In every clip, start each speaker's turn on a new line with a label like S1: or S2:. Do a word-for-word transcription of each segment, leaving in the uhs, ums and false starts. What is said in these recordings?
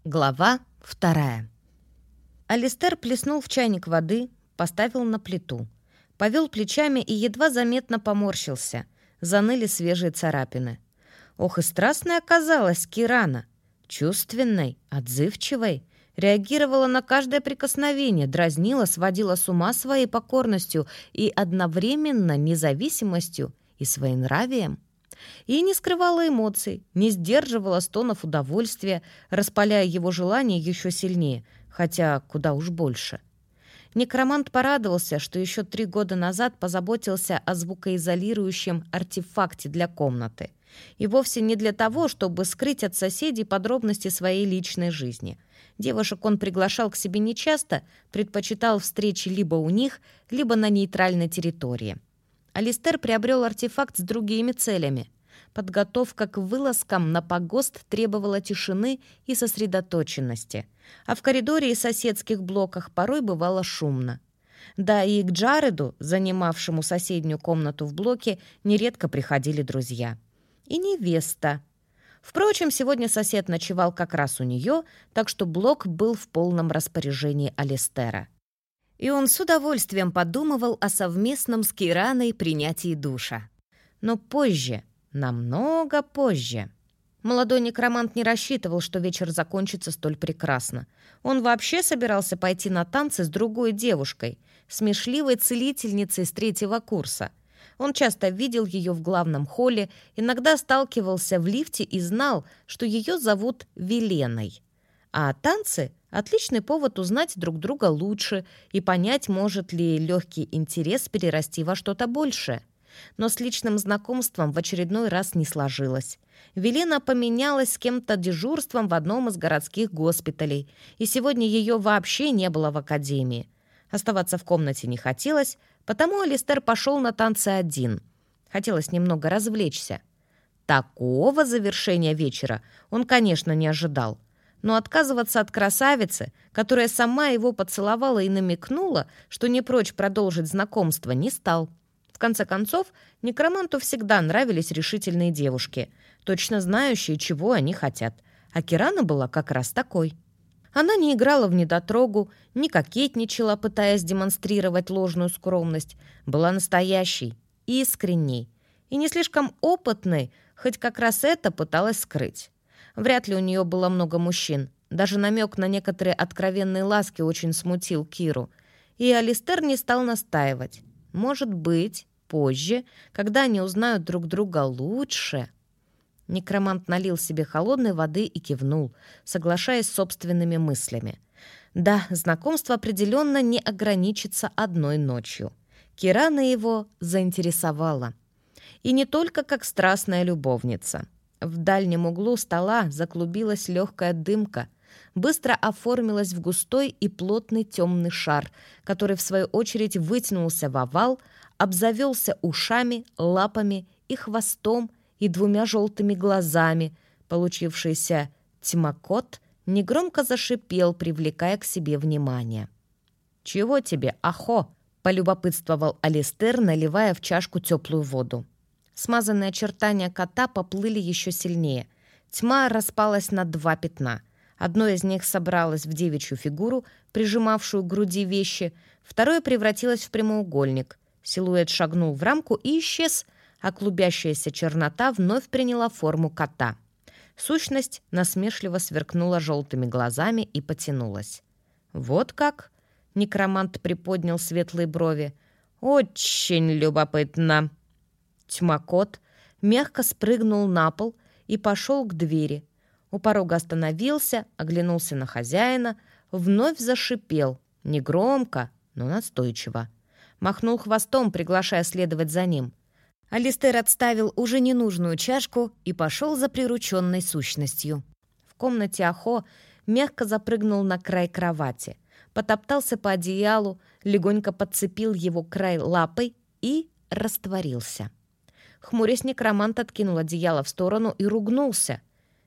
S1: Глава вторая. Алистер плеснул в чайник воды, поставил на плиту. Повел плечами и едва заметно поморщился. Заныли свежие царапины. Ох, и страстной оказалась Кирана. Чувственной, отзывчивой. Реагировала на каждое прикосновение, дразнила, сводила с ума своей покорностью и одновременно независимостью и своенравием. И не скрывала эмоций, не сдерживала стонов удовольствия, распаляя его желание еще сильнее, хотя куда уж больше. Некромант порадовался, что еще три года назад позаботился о звукоизолирующем артефакте для комнаты. И вовсе не для того, чтобы скрыть от соседей подробности своей личной жизни. Девушек он приглашал к себе нечасто, предпочитал встречи либо у них, либо на нейтральной территории. Алистер приобрел артефакт с другими целями. Подготовка к вылазкам на погост требовала тишины и сосредоточенности, а в коридоре и соседских блоках порой бывало шумно. Да и к Джареду, занимавшему соседнюю комнату в блоке, нередко приходили друзья. И невеста. Впрочем, сегодня сосед ночевал как раз у нее, так что блок был в полном распоряжении Алистера. И он с удовольствием подумывал о совместном с Кираной принятии душа. Но позже, намного позже. Молодой некромант не рассчитывал, что вечер закончится столь прекрасно. Он вообще собирался пойти на танцы с другой девушкой, смешливой целительницей с третьего курса. Он часто видел ее в главном холле, иногда сталкивался в лифте и знал, что ее зовут Веленой. А танцы — отличный повод узнать друг друга лучше и понять, может ли легкий интерес перерасти во что-то большее. Но с личным знакомством в очередной раз не сложилось. Велена поменялась с кем-то дежурством в одном из городских госпиталей, и сегодня ее вообще не было в академии. Оставаться в комнате не хотелось, потому Алистер пошел на танцы один. Хотелось немного развлечься. Такого завершения вечера он, конечно, не ожидал. Но отказываться от красавицы, которая сама его поцеловала и намекнула, что не прочь продолжить знакомство, не стал. В конце концов, некроманту всегда нравились решительные девушки, точно знающие, чего они хотят. А Кирана была как раз такой. Она не играла в недотрогу, не кокетничала, пытаясь демонстрировать ложную скромность. Была настоящей, искренней и не слишком опытной, хоть как раз это пыталась скрыть. Вряд ли у нее было много мужчин. Даже намек на некоторые откровенные ласки очень смутил Киру. И Алистер не стал настаивать. Может быть, позже, когда они узнают друг друга лучше. Некромант налил себе холодной воды и кивнул, соглашаясь с собственными мыслями. Да, знакомство определенно не ограничится одной ночью. Кирана его заинтересовала. И не только как страстная любовница. В дальнем углу стола заклубилась легкая дымка, быстро оформилась в густой и плотный темный шар, который, в свою очередь, вытянулся в овал, обзавелся ушами, лапами и хвостом, и двумя желтыми глазами. Получившийся тьмакот негромко зашипел, привлекая к себе внимание. «Чего тебе, ахо?» — полюбопытствовал Алистер, наливая в чашку теплую воду. Смазанные очертания кота поплыли еще сильнее. Тьма распалась на два пятна. Одно из них собралось в девичью фигуру, прижимавшую к груди вещи, второе превратилось в прямоугольник. Силуэт шагнул в рамку и исчез, а клубящаяся чернота вновь приняла форму кота. Сущность насмешливо сверкнула желтыми глазами и потянулась. «Вот как?» — некромант приподнял светлые брови. «Очень любопытно!» Тьмакот мягко спрыгнул на пол и пошел к двери. У порога остановился, оглянулся на хозяина, вновь зашипел, негромко, но настойчиво. Махнул хвостом, приглашая следовать за ним. Алистер отставил уже ненужную чашку и пошел за прирученной сущностью. В комнате Ахо мягко запрыгнул на край кровати, потоптался по одеялу, легонько подцепил его край лапой и растворился. Хмурясь, некромант откинул одеяло в сторону и ругнулся.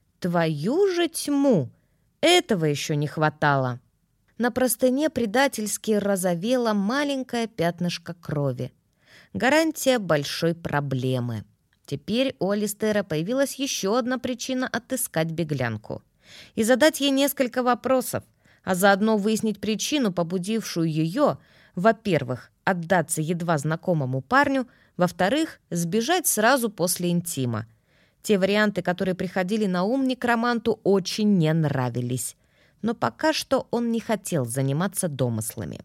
S1: «Твою же тьму! Этого еще не хватало!» На простыне предательски разовело маленькое пятнышко крови. Гарантия большой проблемы. Теперь у Алистера появилась еще одна причина отыскать беглянку. и задать ей несколько вопросов, а заодно выяснить причину, побудившую ее, во-первых, отдаться едва знакомому парню, во-вторых, сбежать сразу после интима. Те варианты, которые приходили на ум некроманту, очень не нравились. Но пока что он не хотел заниматься домыслами.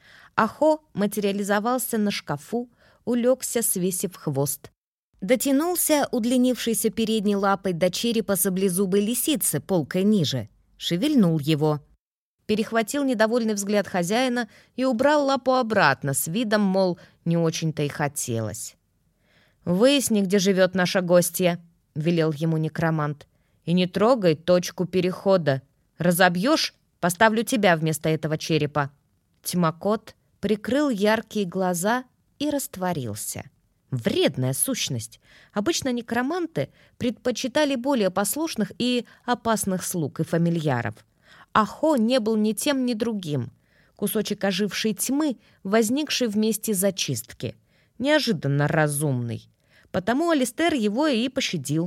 S1: Ахо материализовался на шкафу, улегся, свесив хвост. Дотянулся удлинившейся передней лапой до черепа саблезубой лисицы, полкой ниже. Шевельнул его. Перехватил недовольный взгляд хозяина и убрал лапу обратно, с видом, мол, не очень-то и хотелось. «Выясни, где живет наша гостья», — велел ему некромант. «И не трогай точку перехода. Разобьешь — поставлю тебя вместо этого черепа». Тьмакот прикрыл яркие глаза и растворился. Вредная сущность. Обычно некроманты предпочитали более послушных и опасных слуг и фамильяров. Ахо не был ни тем, ни другим. Кусочек ожившей тьмы, возникший вместе зачистки. Неожиданно разумный. Потому Алистер его и пощадил.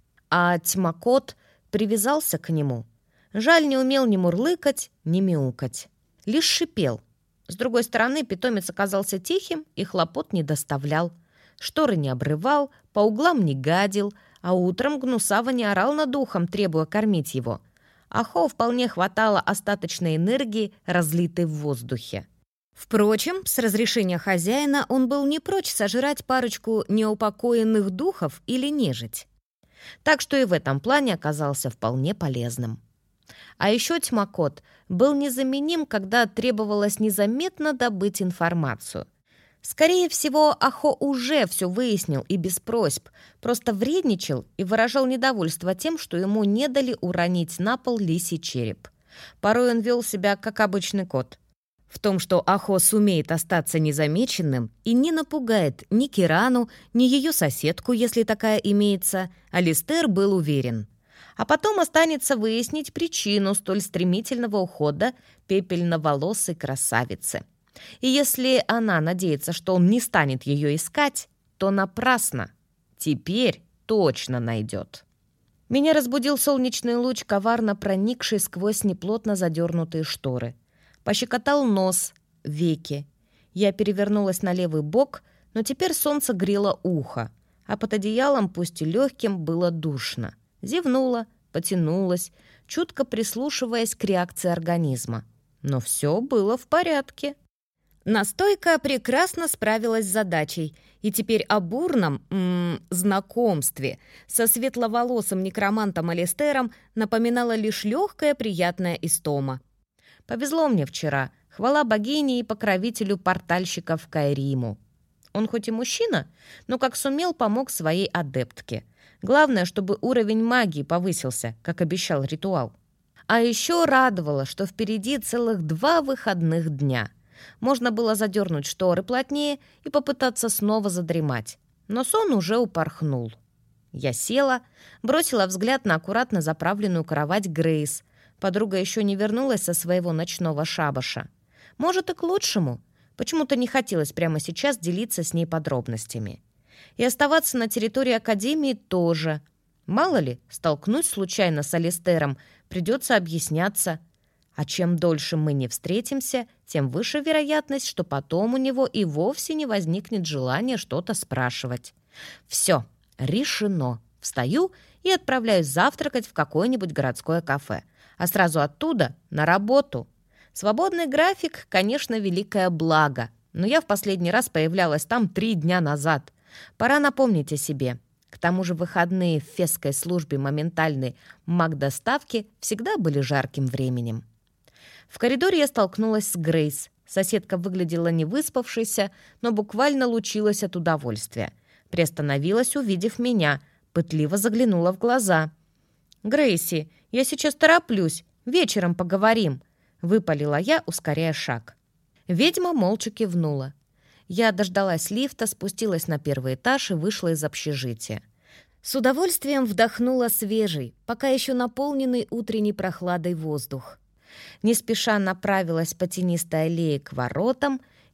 S1: А Тьмакот привязался к нему. Жаль, не умел ни мурлыкать, ни мяукать. Лишь шипел. С другой стороны, питомец оказался тихим и хлопот не доставлял. Шторы не обрывал, по углам не гадил, а утром гнусаво не орал над ухом, требуя кормить его. Ахо вполне хватало остаточной энергии, разлитой в воздухе. Впрочем, с разрешения хозяина он был не прочь сожрать парочку неупокоенных духов или нежить. Так что и в этом плане оказался вполне полезным. А еще Тьмакот был незаменим, когда требовалось незаметно добыть информацию. Скорее всего, Ахо уже все выяснил и без просьб, просто вредничал и выражал недовольство тем, что ему не дали уронить на пол лисий череп. Порой он вел себя как обычный кот. В том, что Ахо сумеет остаться незамеченным и не напугает ни Кирану, ни ее соседку, если такая имеется, Алистер был уверен. А потом останется выяснить причину столь стремительного ухода пепельноволосой красавицы. И если она надеется, что он не станет ее искать, то напрасно. Теперь точно найдет. Меня разбудил солнечный луч, коварно проникший сквозь неплотно задернутые шторы. Пощекотал нос, веки. Я перевернулась на левый бок, но теперь солнце грело ухо, а под одеялом, пусть и легким, было душно. Зевнула, потянулась, чутко прислушиваясь к реакции организма. Но все было в порядке. Настойка прекрасно справилась с задачей, и теперь о бурном м-м, знакомстве со светловолосым некромантом Алистером напоминала лишь легкая приятная истома. Повезло мне вчера, хвала богине и покровителю портальщиков Кайриму. Он хоть и мужчина, но как сумел, помог своей адептке. Главное, чтобы уровень магии повысился, как обещал ритуал. А еще радовало, что впереди целых два выходных дня. Можно было задернуть шторы плотнее и попытаться снова задремать. Но сон уже упорхнул. Я села, бросила взгляд на аккуратно заправленную кровать Грейс. Подруга еще не вернулась со своего ночного шабаша. Может, и к лучшему. Почему-то не хотелось прямо сейчас делиться с ней подробностями. И оставаться на территории Академии тоже. Мало ли, столкнусь случайно с Алистером, придется объясняться. А чем дольше мы не встретимся, тем выше вероятность, что потом у него и вовсе не возникнет желания что-то спрашивать. Все, решено. Встаю и отправляюсь завтракать в какое-нибудь городское кафе. А сразу оттуда на работу. Свободный график, конечно, великое благо. Но я в последний раз появлялась там три дня назад. Пора напомнить о себе. К тому же выходные в фесской службе моментальной маг-доставки всегда были жарким временем. В коридоре я столкнулась с Грейс. Соседка выглядела невыспавшейся, но буквально лучилась от удовольствия. Приостановилась, увидев меня, пытливо заглянула в глаза. «Грейси, я сейчас тороплюсь, вечером поговорим», — выпалила я, ускоряя шаг. Ведьма молча кивнула. Я дождалась лифта, спустилась на первый этаж и вышла из общежития. С удовольствием вдохнула свежий, пока еще наполненный утренней прохладой воздух. Не спеша направилась по тенистой аллее к воротам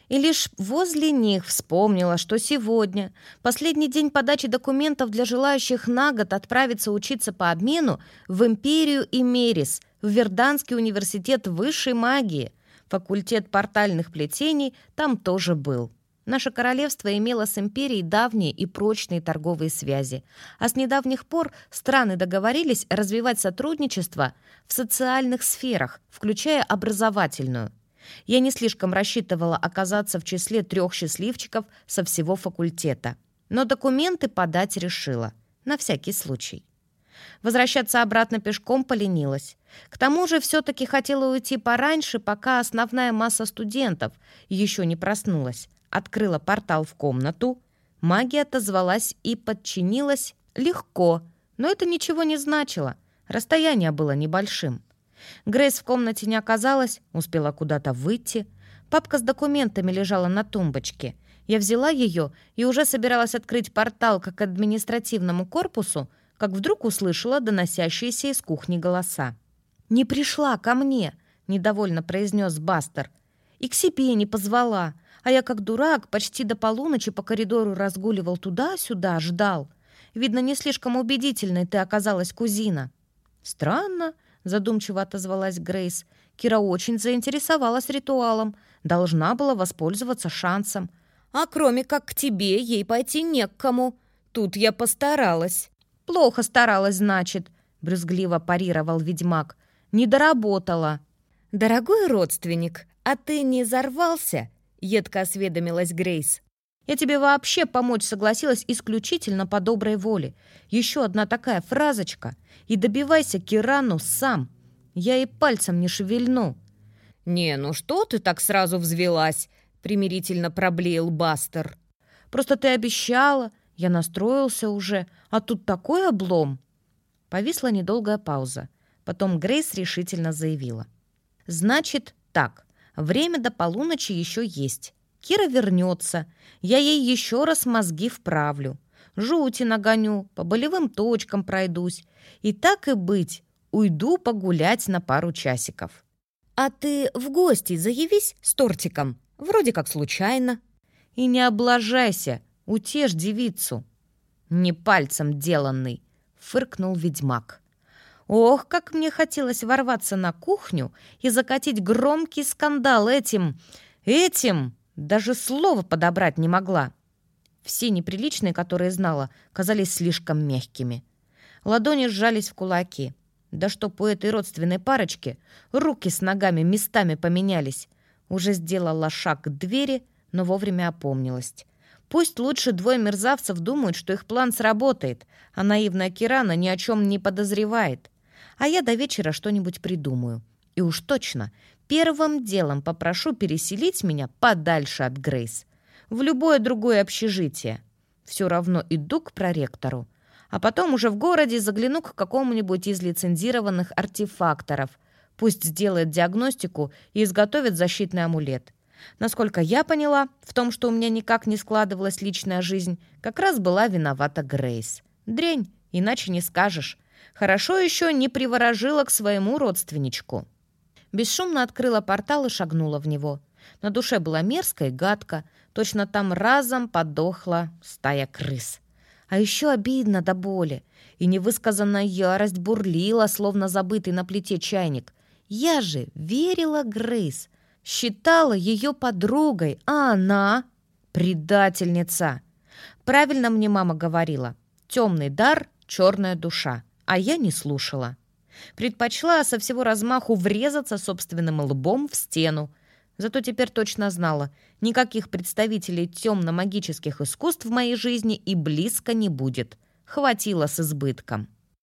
S1: И лишь возле них вспомнила, что сегодня, последний день подачи документов для желающих на год отправиться учиться по обмену в Империю Имерис, в Верданский университет высшей магии. Факультет портальных плетений там тоже был. Наше королевство имело с империей давние и прочные торговые связи, а с недавних пор страны договорились развивать сотрудничество в социальных сферах, включая образовательную. Я не слишком рассчитывала оказаться в числе трех счастливчиков со всего факультета, но документы подать решила, на всякий случай. Возвращаться обратно пешком поленилась. К тому же все-таки хотела уйти пораньше, пока основная масса студентов еще не проснулась. Открыла портал в комнату. Магия отозвалась и подчинилась легко, но это ничего не значило. Расстояние было небольшим. Грейс в комнате не оказалась, успела куда-то выйти. Папка с документами лежала на тумбочке. Я взяла ее и уже собиралась открыть портал к административному корпусу, как вдруг услышала доносящиеся из кухни голоса. «Не пришла ко мне», — недовольно произнес Бастер. «И к себе не позвала. А я, как дурак, почти до полуночи по коридору разгуливал туда-сюда, ждал. Видно, не слишком убедительной ты оказалась, кузина». «Странно», — задумчиво отозвалась Грейс. «Кира очень заинтересовалась ритуалом. Должна была воспользоваться шансом. А кроме как к тебе, ей пойти не к кому. Тут я постаралась». «Плохо старалась, значит», — брюзгливо парировал ведьмак. «Не доработала». «Дорогой родственник, а ты не взорвался?» — едко осведомилась Грейс. «Я тебе вообще помочь согласилась исключительно по доброй воле. Еще одна такая фразочка, и добивайся Кирану сам. Я и пальцем не шевельну». «Не, ну что ты так сразу взвелась?» — примирительно проблеял Бастер. «Просто ты обещала, я настроился уже, а тут такой облом». Повисла недолгая пауза. Потом Грейс решительно заявила. «Значит так, время до полуночи еще есть. Кира вернется, я ей еще раз мозги вправлю, жути нагоню, по болевым точкам пройдусь. И так и быть, уйду погулять на пару часиков. А ты в гости заявись с тортиком, вроде как случайно. И не облажайся, утешь девицу». «Не пальцем деланный», — фыркнул ведьмак. Ох, как мне хотелось ворваться на кухню и закатить громкий скандал этим... этим... Даже слова подобрать не могла. Все неприличные, которые знала, казались слишком мягкими. Ладони сжались в кулаки. Да чтоб у этой родственной парочки руки с ногами местами поменялись. Уже сделала шаг к двери, но вовремя опомнилась. Пусть лучше двое мерзавцев думают, что их план сработает, а наивная Кирана ни о чем не подозревает. А я до вечера что-нибудь придумаю. И уж точно, первым делом попрошу переселить меня подальше от Грейс. В любое другое общежитие. Все равно иду к проректору. А потом уже в городе загляну к какому-нибудь из лицензированных артефакторов. Пусть сделает диагностику и изготовит защитный амулет. Насколько я поняла, в том, что у меня никак не складывалась личная жизнь, как раз была виновата Грейс. Дрянь, иначе не скажешь. Хорошо еще не приворожила к своему родственничку. Бесшумно открыла портал и шагнула в него. На душе было мерзко и гадко. Точно там разом подохла стая крыс. А еще обидно до боли. И невысказанная ярость бурлила, словно забытый на плите чайник. Я же верила Грейс. Считала ее подругой, а она — предательница. Правильно мне мама говорила. Темный дар, черная душа. А я не слушала. Предпочла со всего размаху врезаться собственным лбом в стену. Зато теперь точно знала, никаких представителей темно-магических искусств в моей жизни и близко не будет. Хватило с избытком.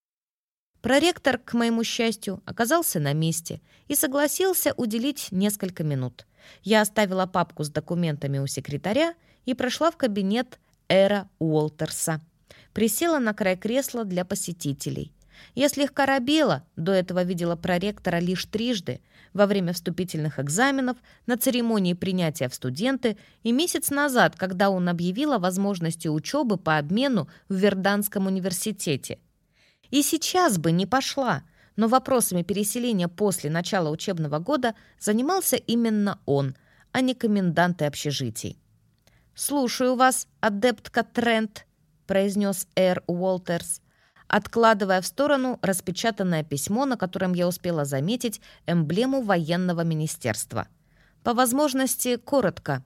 S1: Проректор, к моему счастью, оказался на месте и согласился уделить несколько минут. Я оставила папку с документами у секретаря и прошла в кабинет Эра Уолтерса. Присела на край кресла для посетителей. Я слегка робела, до этого видела проректора лишь трижды, во время вступительных экзаменов, на церемонии принятия в студенты и месяц назад, когда он объявил о возможности учебы по обмену в Верданском университете. И сейчас бы не пошла, но вопросами переселения после начала учебного года занимался именно он, а не коменданты общежитий. «Слушаю вас, адептка Трент», — произнес Эр Уолтерс, откладывая в сторону распечатанное письмо, на котором я успела заметить эмблему военного министерства. По возможности, коротко.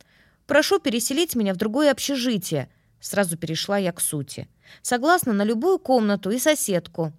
S1: «Прошу переселить меня в другое общежитие», — сразу перешла я к сути. «Согласна на любую комнату и соседку».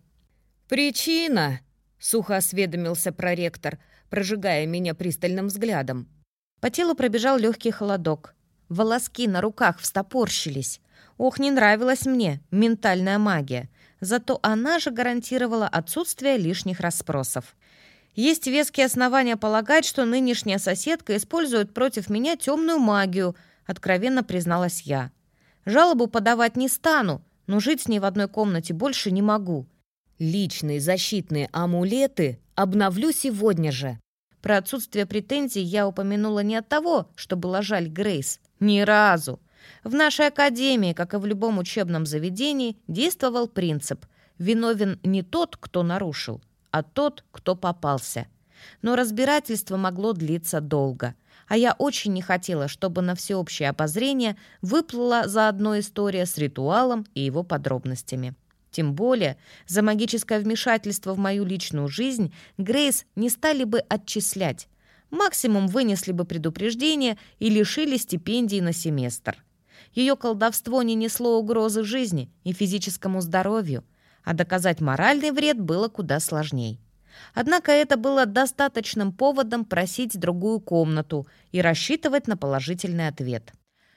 S1: «Причина?» — сухо осведомился проректор, прожигая меня пристальным взглядом. По телу пробежал легкий холодок. Волоски на руках встопорщились. Ох, не нравилась мне ментальная магия. Зато она же гарантировала отсутствие лишних расспросов. Есть веские основания полагать, что нынешняя соседка использует против меня темную магию, откровенно призналась я. Жалобу подавать не стану, но жить с ней в одной комнате больше не могу. Личные защитные амулеты обновлю сегодня же. Про отсутствие претензий я упомянула не от того, что было жаль Грейс. Ни разу. В нашей академии, как и в любом учебном заведении, действовал принцип «виновен не тот, кто нарушил, а тот, кто попался». Но разбирательство могло длиться долго, а я очень не хотела, чтобы на всеобщее обозрение выплыла заодно история с ритуалом и его подробностями. Тем более, за магическое вмешательство в мою личную жизнь Грейс не стали бы отчислять. Максимум вынесли бы предупреждение и лишили стипендий на семестр. Ее колдовство не несло угрозы жизни и физическому здоровью, а доказать моральный вред было куда сложней. Однако это было достаточным поводом просить другую комнату и рассчитывать на положительный ответ.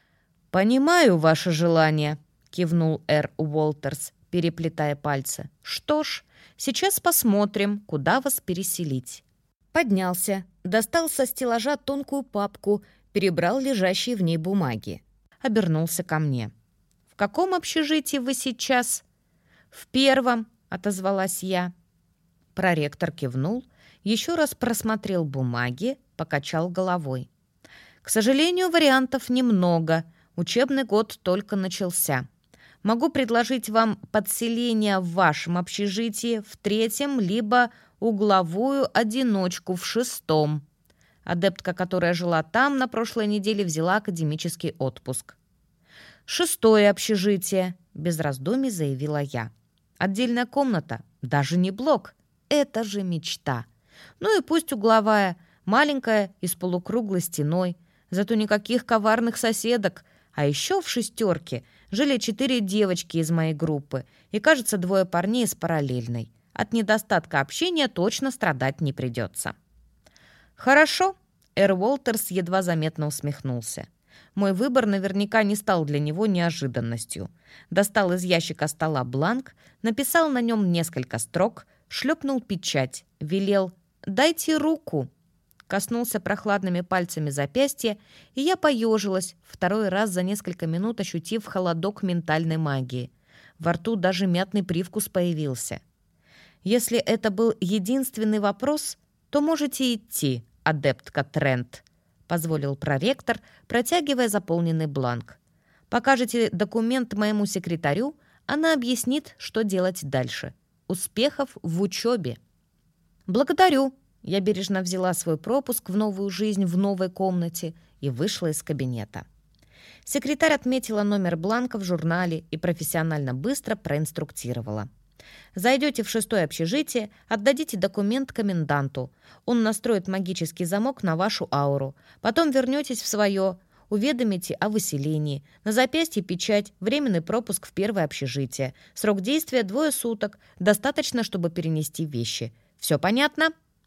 S1: «Понимаю ваше желание», — кивнул Эр Уолтерс, переплетая пальцы. «Что ж, сейчас посмотрим, куда вас переселить». Поднялся, достал со стеллажа тонкую папку, перебрал лежащие в ней бумаги. Обернулся ко мне. «В каком общежитии вы сейчас?» «В первом», — отозвалась я. Проректор кивнул, еще раз просмотрел бумаги, покачал головой. «К сожалению, вариантов немного. Учебный год только начался. Могу предложить вам подселение в вашем общежитии в третьем, либо угловую одиночку в шестом». Адептка, которая жила там, на прошлой неделе взяла академический отпуск. «Шестое общежитие», — без раздумий заявила я. «Отдельная комната, даже не блок. Это же мечта. Ну и пусть угловая, маленькая и с полукруглой стеной, зато никаких коварных соседок. А еще в шестерке жили четыре девочки из моей группы и, кажется, двое парней из параллельной. От недостатка общения точно страдать не придется». «Хорошо», — Эр Уолтерс едва заметно усмехнулся. Мой выбор наверняка не стал для него неожиданностью. Достал из ящика стола бланк, написал на нем несколько строк, шлепнул печать, велел «дайте руку». Коснулся прохладными пальцами запястья, и я поежилась, второй раз за несколько минут ощутив холодок ментальной магии. Во рту даже мятный привкус появился. «Если это был единственный вопрос, то можете идти, адептка Трент», — позволил проректор, протягивая заполненный бланк. «Покажете документ моему секретарю, она объяснит, что делать дальше. Успехов в учебе». «Благодарю». Я бережно взяла свой пропуск в новую жизнь в новой комнате и вышла из кабинета. Секретарь отметила номер бланка в журнале и профессионально быстро проинструктировала. «Зайдете в шестое общежитие, отдадите документ коменданту. Он настроит магический замок на вашу ауру. Потом вернетесь в свое, уведомите о выселении. На запястье печать, временный пропуск в первое общежитие. Срок действия двое суток. Достаточно, чтобы перенести вещи. Все понятно?»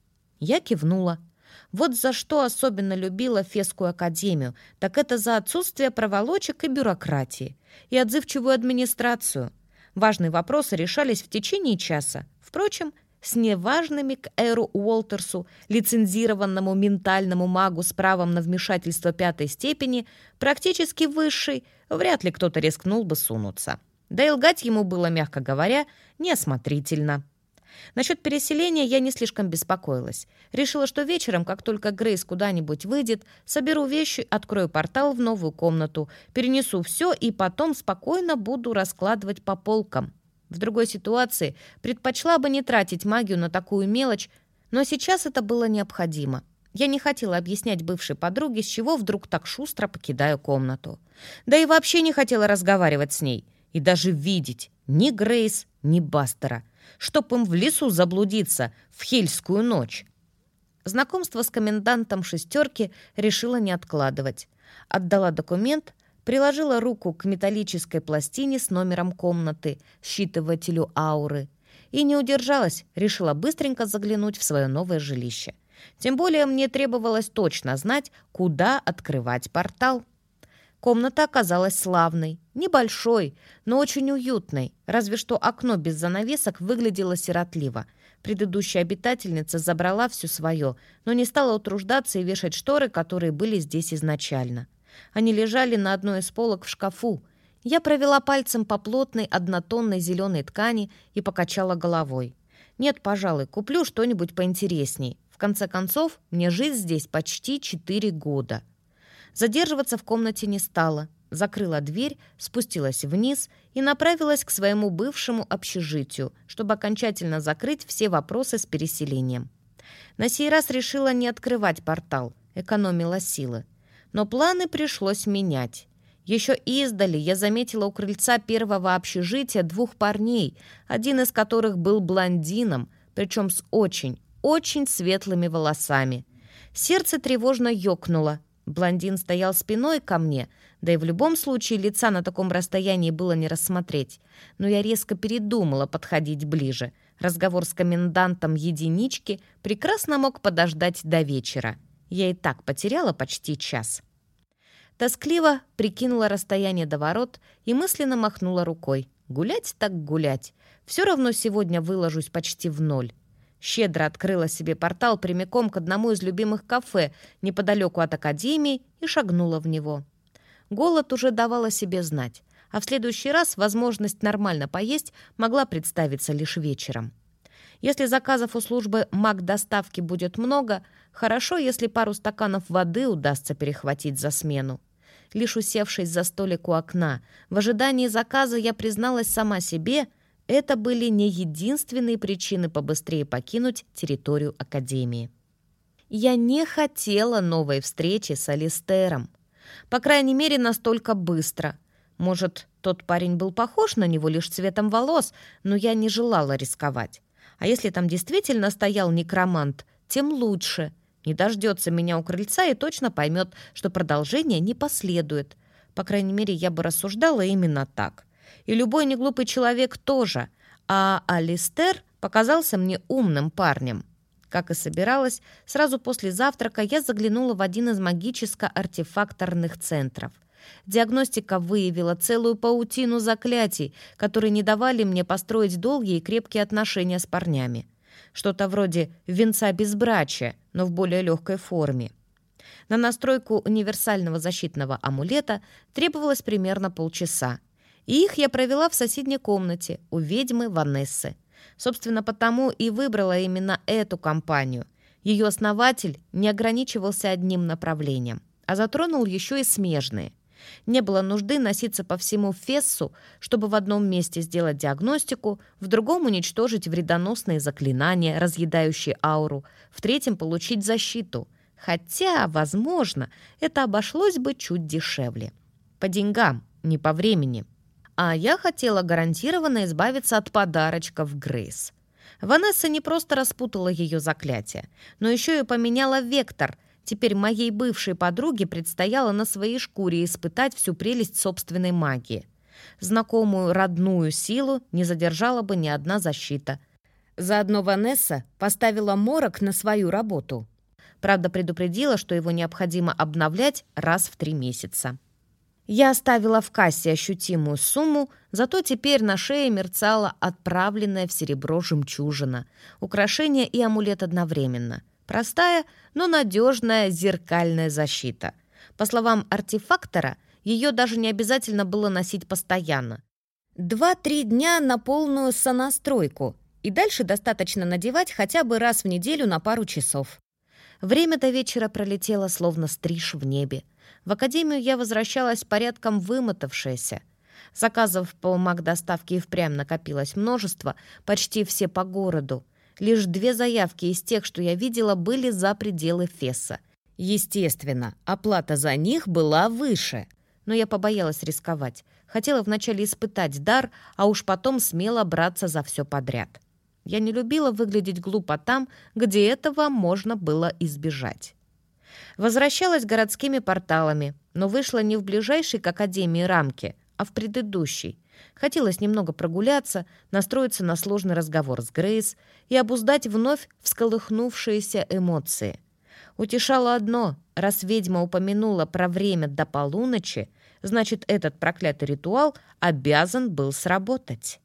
S1: Я кивнула. Вот за что особенно любила Фесскую академию, так это за отсутствие проволочек и бюрократии, и отзывчивую администрацию. Важные вопросы решались в течение часа. Впрочем, с неважными к Эру Уолтерсу, лицензированному ментальному магу с правом на вмешательство пятой степени, практически высшей, вряд ли кто-то рискнул бы сунуться. Да и лгать ему было, мягко говоря, неосмотрительно. Насчет переселения я не слишком беспокоилась. Решила, что вечером, как только Грейс куда-нибудь выйдет, соберу вещи, открою портал в новую комнату, перенесу все и потом спокойно буду раскладывать по полкам. В другой ситуации предпочла бы не тратить магию на такую мелочь, но сейчас это было необходимо. Я не хотела объяснять бывшей подруге, с чего вдруг так шустро покидаю комнату. Да и вообще не хотела разговаривать с ней. И даже видеть ни Грейс, ни Бастера. Чтоб им в лесу заблудиться в хельскую ночь. Знакомство с комендантом «шестерки» решила не откладывать. Отдала документ, приложила руку к металлической пластине с номером комнаты, считывателю ауры. И не удержалась, решила быстренько заглянуть в свое новое жилище. Тем более мне требовалось точно знать, куда открывать портал. Комната оказалась славной, небольшой, но очень уютной, разве что окно без занавесок выглядело сиротливо. Предыдущая обитательница забрала все свое, но не стала утруждаться и вешать шторы, которые были здесь изначально. Они лежали на одной из полок в шкафу. Я провела пальцем по плотной однотонной зеленой ткани и покачала головой. Нет, пожалуй, куплю что-нибудь поинтересней. В конце концов, мне жить здесь почти четыре года. Задерживаться в комнате не стала. Закрыла дверь, спустилась вниз и направилась к своему бывшему общежитию, чтобы окончательно закрыть все вопросы с переселением. На сей раз решила не открывать портал, экономила силы. Но планы пришлось менять. Еще издали я заметила у крыльца первого общежития двух парней, один из которых был блондином, причем с очень, очень светлыми волосами. Сердце тревожно ёкнуло. Блондин стоял спиной ко мне, да и в любом случае лица на таком расстоянии было не рассмотреть. Но я резко передумала подходить ближе. Разговор с комендантом единички прекрасно мог подождать до вечера. Я и так потеряла почти час. Тоскливо прикинула расстояние до ворот и мысленно махнула рукой. Гулять так гулять. Все равно сегодня выложусь почти в ноль. Щедро открыла себе портал прямиком к одному из любимых кафе неподалеку от академии и шагнула в него. Голод уже давал о себе знать, а в следующий раз возможность нормально поесть могла представиться лишь вечером. Если заказов у службы маг-доставки будет много, хорошо, если пару стаканов воды удастся перехватить за смену. Лишь усевшись за столик у окна, в ожидании заказа я призналась сама себе, это были не единственные причины побыстрее покинуть территорию Академии. Я не хотела новой встречи с Алистером. По крайней мере, настолько быстро. Может, тот парень был похож на него лишь цветом волос, но я не желала рисковать. А если там действительно стоял некромант, тем лучше. Не дождется меня у крыльца и точно поймет, что продолжение не последует. По крайней мере, я бы рассуждала именно так. И любой неглупый человек тоже. А Алистер показался мне умным парнем. Как и собиралась, сразу после завтрака я заглянула в один из магическо-артефакторных центров. Диагностика выявила целую паутину заклятий, которые не давали мне построить долгие и крепкие отношения с парнями. Что-то вроде венца безбрачия, но в более легкой форме. На настройку универсального защитного амулета требовалось примерно полчаса. И их я провела в соседней комнате у ведьмы Ванессы. Собственно, потому и выбрала именно эту компанию. Ее основатель не ограничивался одним направлением, а затронул еще и смежные. Не было нужды носиться по всему Фессу, чтобы в одном месте сделать диагностику, в другом уничтожить вредоносные заклинания, разъедающие ауру, в третьем получить защиту. Хотя, возможно, это обошлось бы чуть дешевле. По деньгам, не по времени. А я хотела гарантированно избавиться от подарочков Грейс. Ванесса не просто распутала ее заклятие, но еще и поменяла вектор. Теперь моей бывшей подруге предстояло на своей шкуре испытать всю прелесть собственной магии. Знакомую родную силу не задержала бы ни одна защита. Заодно Ванесса поставила морок на свою работу. Правда, предупредила, что его необходимо обновлять раз в три месяца. Я оставила в кассе ощутимую сумму, зато теперь на шее мерцала отправленная в серебро жемчужина, украшение и амулет одновременно. Простая, но надежная зеркальная защита. По словам артефактора, ее даже не обязательно было носить постоянно. Два-три дня на полную сонастройку, и дальше достаточно надевать хотя бы раз в неделю на пару часов. Время до вечера пролетело, словно стриж в небе. В академию я возвращалась порядком вымотавшаяся. Заказов по маг-доставке и впрямь накопилось множество, почти все по городу. Лишь две заявки из тех, что я видела, были за пределы Фесса. Естественно, оплата за них была выше. Но я побоялась рисковать. Хотела вначале испытать дар, а уж потом смело браться за все подряд. Я не любила выглядеть глупо там, где этого можно было избежать. Возвращалась городскими порталами, но вышла не в ближайшей к академии рамке, а в предыдущей. Хотелось немного прогуляться, настроиться на сложный разговор с Грейс и обуздать вновь всколыхнувшиеся эмоции. Утешало одно: раз ведьма упомянула про время до полуночи, значит, этот проклятый ритуал обязан был сработать.